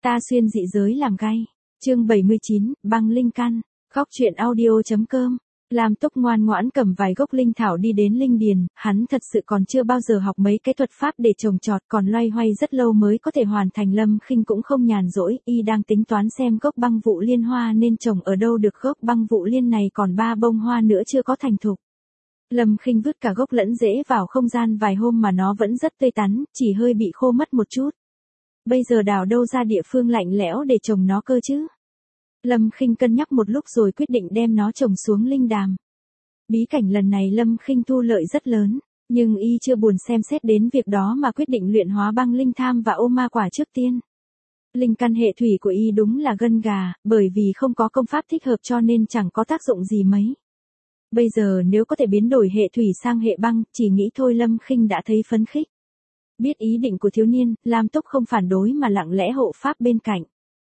Ta xuyên dị giới làm gay. Chương 79, băng linh căn. Góc truyện audio.com. Lam Túc ngoan ngoãn cầm vài gốc linh thảo đi đến linh điền, hắn thật sự còn chưa bao giờ học mấy cái thuật pháp để trồng trọt, còn loay hoay rất lâu mới có thể hoàn thành. Lâm Khinh cũng không nhàn rỗi, y đang tính toán xem gốc băng vụ liên hoa nên trồng ở đâu được. Gốc băng vụ liên này còn 3 bông hoa nữa chưa có thành thục. Lâm Khinh vứt cả gốc lẫn rễ vào không gian vài hôm mà nó vẫn rất tươi tắn, chỉ hơi bị khô mất một chút. Bây giờ đào đâu ra địa phương lạnh lẽo để trồng nó cơ chứ? Lâm Khinh cân nhắc một lúc rồi quyết định đem nó trồng xuống linh đàm. Bí cảnh lần này Lâm Khinh thu lợi rất lớn, nhưng y chưa buồn xem xét đến việc đó mà quyết định luyện hóa băng linh tham và ô ma quả trước tiên. Linh căn hệ thủy của y đúng là gân gà, bởi vì không có công pháp thích hợp cho nên chẳng có tác dụng gì mấy. Bây giờ nếu có thể biến đổi hệ thủy sang hệ băng, chỉ nghĩ thôi Lâm Khinh đã thấy phấn khích. Biết ý định của thiếu niên, Lam Túc không phản đối mà lặng lẽ hộ pháp bên cạnh.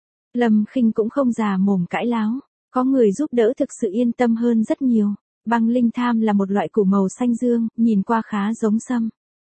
Lâm Khinh cũng không già mồm cãi láo, có người giúp đỡ thực sự yên tâm hơn rất nhiều. Băng linh tham là một loại củ màu xanh dương, nhìn qua khá giống sâm.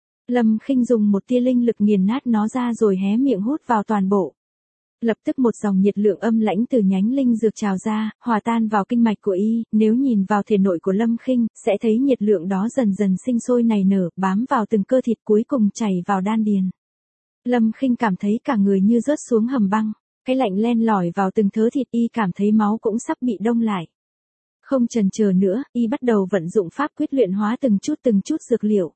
Lâm Khinh dùng một tia linh lực nghiền nát nó ra rồi hé miệng hút vào toàn bộ. Lập tức một dòng nhiệt lượng âm lãnh từ nhánh linh dược trào ra, hòa tan vào kinh mạch của y. Nếu nhìn vào thể nội của Lâm Khinh, sẽ thấy nhiệt lượng đó dần dần sinh sôi nảy nở, bám vào từng cơ thịt cuối cùng chảy vào đan điền. Lâm Khinh cảm thấy cả người như rớt xuống hầm băng. Cái lạnh len lỏi vào từng thớ thịt, y cảm thấy máu cũng sắp bị đông lại. Không chần chờ nữa, y bắt đầu vận dụng pháp quyết luyện hóa từng chút dược liệu.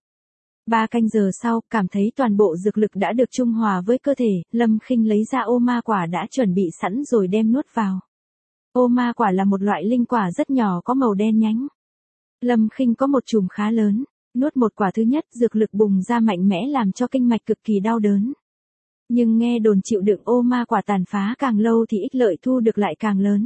3 canh giờ sau, cảm thấy toàn bộ dược lực đã được trung hòa với cơ thể, Lâm Khinh lấy ra ô ma quả đã chuẩn bị sẵn rồi đem nuốt vào. Ô ma quả là một loại linh quả rất nhỏ có màu đen nhánh. Lâm Khinh có một chùm khá lớn, nuốt một quả thứ nhất, dược lực bùng ra mạnh mẽ làm cho kinh mạch cực kỳ đau đớn. Nhưng nghe đồn chịu đựng ô ma quả tàn phá càng lâu thì ích lợi thu được lại càng lớn.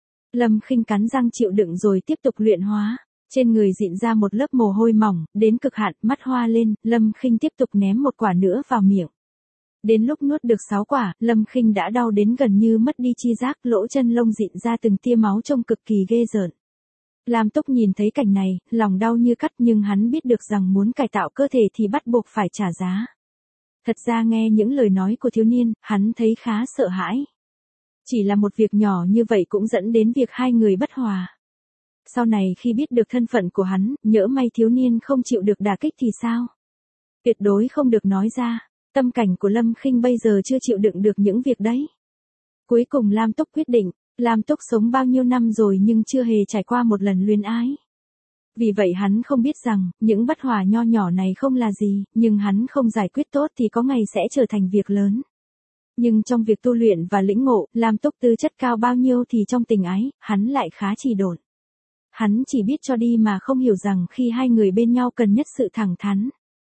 Lâm Khinh cắn răng chịu đựng rồi tiếp tục luyện hóa. Trên người dịn ra một lớp mồ hôi mỏng, đến cực hạn, mắt hoa lên, Lâm Khinh tiếp tục ném một quả nữa vào miệng. Đến lúc nuốt được 6 quả, Lâm Khinh đã đau đến gần như mất đi chi giác, lỗ chân lông dịn ra từng tia máu trông cực kỳ ghê rợn. Lam Túc nhìn thấy cảnh này, lòng đau như cắt nhưng hắn biết được rằng muốn cải tạo cơ thể thì bắt buộc phải trả giá. Thật ra nghe những lời nói của thiếu niên, hắn thấy khá sợ hãi. Chỉ là một việc nhỏ như vậy cũng dẫn đến việc hai người bất hòa. Sau này khi biết được thân phận của hắn, nhỡ may thiếu niên không chịu được đả kích thì sao? Tuyệt đối không được nói ra. Tâm cảnh của Lâm Khinh bây giờ chưa chịu đựng được những việc đấy. Cuối cùng Lam Túc quyết định, Lam Túc sống bao nhiêu năm rồi nhưng chưa hề trải qua một lần luyến ái. Vì vậy hắn không biết rằng, những bất hòa nho nhỏ này không là gì, nhưng hắn không giải quyết tốt thì có ngày sẽ trở thành việc lớn. Nhưng trong việc tu luyện và lĩnh ngộ, Lam Túc tư chất cao bao nhiêu thì trong tình ái, hắn lại khá trì độn. Hắn chỉ biết cho đi mà không hiểu rằng khi hai người bên nhau cần nhất sự thẳng thắn.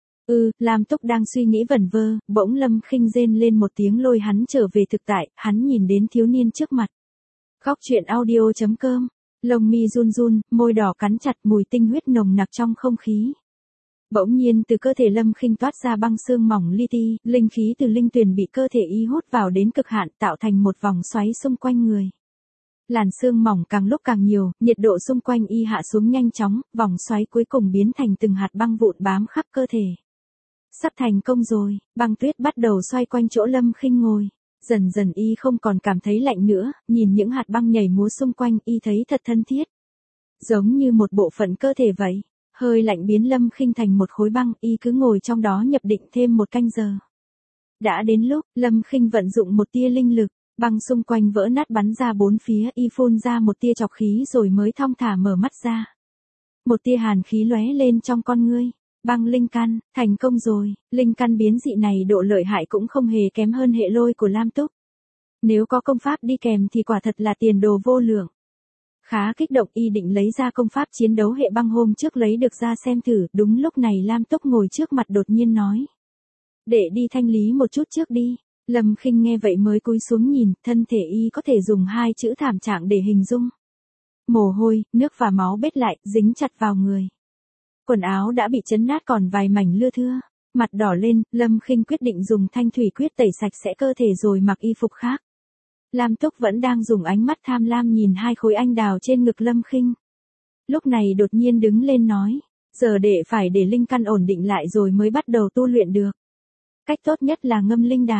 Lam Túc đang suy nghĩ vẩn vơ, bỗng Lâm Khinh rên lên một tiếng lôi hắn trở về thực tại, hắn nhìn đến thiếu niên trước mặt. Góc truyện audio.com. Lông mi run run, môi đỏ cắn chặt, mùi tinh huyết nồng nặc trong không khí. Bỗng nhiên từ cơ thể Lâm Khinh toát ra băng xương mỏng li ti, linh khí từ linh tuyền bị cơ thể y hút vào đến cực hạn tạo thành một vòng xoáy xung quanh người. Làn xương mỏng càng lúc càng nhiều, nhiệt độ xung quanh y hạ xuống nhanh chóng, vòng xoáy cuối cùng biến thành từng hạt băng vụn bám khắp cơ thể. Sắp thành công rồi, băng tuyết bắt đầu xoay quanh chỗ Lâm Khinh ngồi. Dần dần y không còn cảm thấy lạnh nữa, nhìn những hạt băng nhảy múa xung quanh y thấy thật thân thiết. Giống như một bộ phận cơ thể vậy, hơi lạnh biến Lâm Khinh thành một khối băng, y cứ ngồi trong đó nhập định thêm 1 canh giờ. Đã đến lúc, Lâm Khinh vận dụng một tia linh lực, băng xung quanh vỡ nát bắn ra 4 phía, y phun ra một tia trọc khí rồi mới thong thả mở mắt ra. Một tia hàn khí lóe lên trong con ngươi. Băng linh căn, thành công rồi, linh căn biến dị này độ lợi hại cũng không hề kém hơn hệ lôi của Lam Túc. Nếu có công pháp đi kèm thì quả thật là tiền đồ vô lượng. Khá kích động y định lấy ra công pháp chiến đấu hệ băng hôm trước lấy được ra xem thử, đúng lúc này Lam Túc ngồi trước mặt đột nhiên nói. Để đi thanh lý một chút trước đi. Lâm Khinh nghe vậy mới cúi xuống nhìn, thân thể y có thể dùng 2 chữ thảm trạng để hình dung. Mồ hôi, nước và máu bết lại, dính chặt vào người. Quần áo đã bị chấn nát còn vài mảnh lưa thưa. Mặt đỏ lên, Lâm Khinh quyết định dùng thanh thủy quyết tẩy sạch sẽ cơ thể rồi mặc y phục khác. Lam Túc vẫn đang dùng ánh mắt tham lam nhìn 2 khối anh đào trên ngực Lâm Khinh. Lúc này đột nhiên đứng lên nói, giờ phải để linh căn ổn định lại rồi mới bắt đầu tu luyện được. Cách tốt nhất là ngâm linh đàm.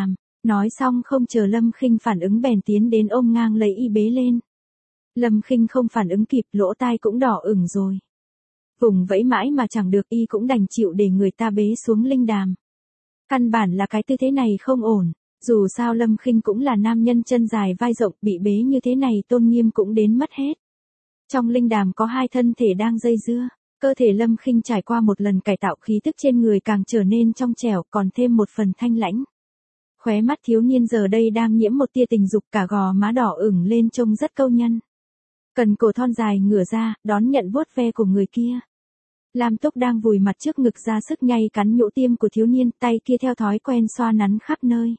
Nói xong không chờ Lâm Khinh phản ứng bèn tiến đến ôm ngang lấy y bế lên. Lâm Khinh không phản ứng kịp, lỗ tai cũng đỏ ửng rồi. Vùng vẫy mãi mà chẳng được, y cũng đành chịu để người ta bế xuống linh đàm. Căn bản là cái tư thế này không ổn, dù sao Lâm Khinh cũng là nam nhân chân dài vai rộng, bị bế như thế này tôn nghiêm cũng đến mất hết. Trong linh đàm có hai thân thể đang dây dưa, cơ thể Lâm Khinh trải qua một lần cải tạo, khí tức trên người càng trở nên trong trẻo, còn thêm một phần thanh lãnh. Khóe mắt thiếu niên giờ đây đang nhiễm một tia tình dục, cả gò má đỏ ửng lên trông rất câu nhân. Cần cổ thon dài ngửa ra, đón nhận vuốt ve của người kia. Lam Túc đang vùi mặt trước ngực ra sức nhay cắn nhũ tiêm của thiếu niên, tay kia theo thói quen xoa nắn khắp nơi.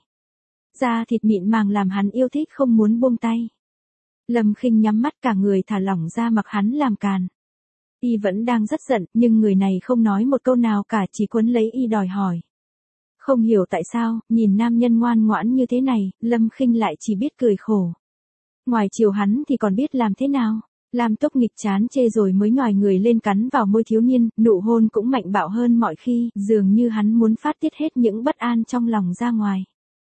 Da thịt mịn màng làm hắn yêu thích không muốn buông tay. Lâm Khinh nhắm mắt cả người thả lỏng ra mặc hắn làm càn. Y vẫn đang rất giận, nhưng người này không nói một câu nào cả, chỉ quấn lấy y đòi hỏi. Không hiểu tại sao, nhìn nam nhân ngoan ngoãn như thế này, Lâm Khinh lại chỉ biết cười khổ. Ngoài chiều hắn thì còn biết làm thế nào. Lam Túc nghịch chán chê rồi mới nhòi người lên cắn vào môi thiếu niên, nụ hôn cũng mạnh bạo hơn mọi khi, dường như hắn muốn phát tiết hết những bất an trong lòng ra ngoài.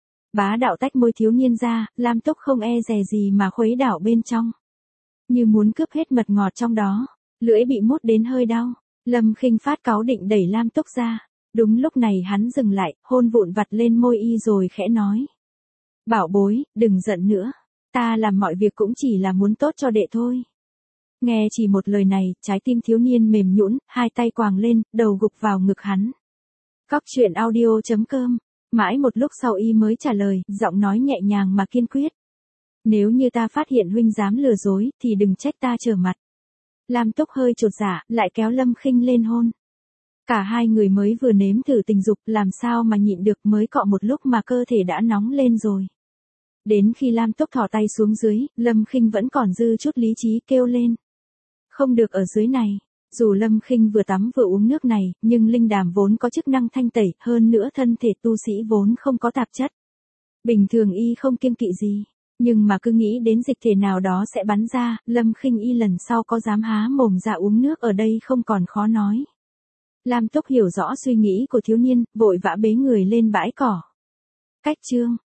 Bá đạo tách môi thiếu niên ra, Lam Túc không e dè gì mà khuấy đảo bên trong. Như muốn cướp hết mật ngọt trong đó, lưỡi bị mút đến hơi đau. Lâm Khinh phát cáu định đẩy Lam Túc ra. Đúng lúc này hắn dừng lại, hôn vụn vặt lên môi y rồi khẽ nói. Bảo bối, đừng giận nữa. Ta làm mọi việc cũng chỉ là muốn tốt cho đệ thôi. Nghe chỉ một lời này, trái tim thiếu niên mềm nhũn, hai tay quàng lên, đầu gục vào ngực hắn. Cóc truyện audio.com. Mãi một lúc sau y mới trả lời, giọng nói nhẹ nhàng mà kiên quyết. Nếu như ta phát hiện huynh dám lừa dối, thì đừng trách ta trở mặt. Lam Túc hơi chột dạ, lại kéo Lâm Khinh lên hôn. Cả hai người mới vừa nếm thử tình dục, làm sao mà nhịn được, mới cọ một lúc mà cơ thể đã nóng lên rồi. Đến khi Lam Túc thò tay xuống dưới, Lâm Khinh vẫn còn dư chút lý trí kêu lên. Không được ở dưới này. Dù Lâm Khinh vừa tắm vừa uống nước này, nhưng linh đàm vốn có chức năng thanh tẩy, hơn nữa thân thể tu sĩ vốn không có tạp chất. Bình thường y không kiêng kỵ gì, nhưng mà cứ nghĩ đến dịch thể nào đó sẽ bắn ra, Lâm Khinh y lần sau có dám há mồm ra uống nước ở đây không còn khó nói. Lam Túc hiểu rõ suy nghĩ của thiếu niên, vội vã bế người lên bãi cỏ. Cách chương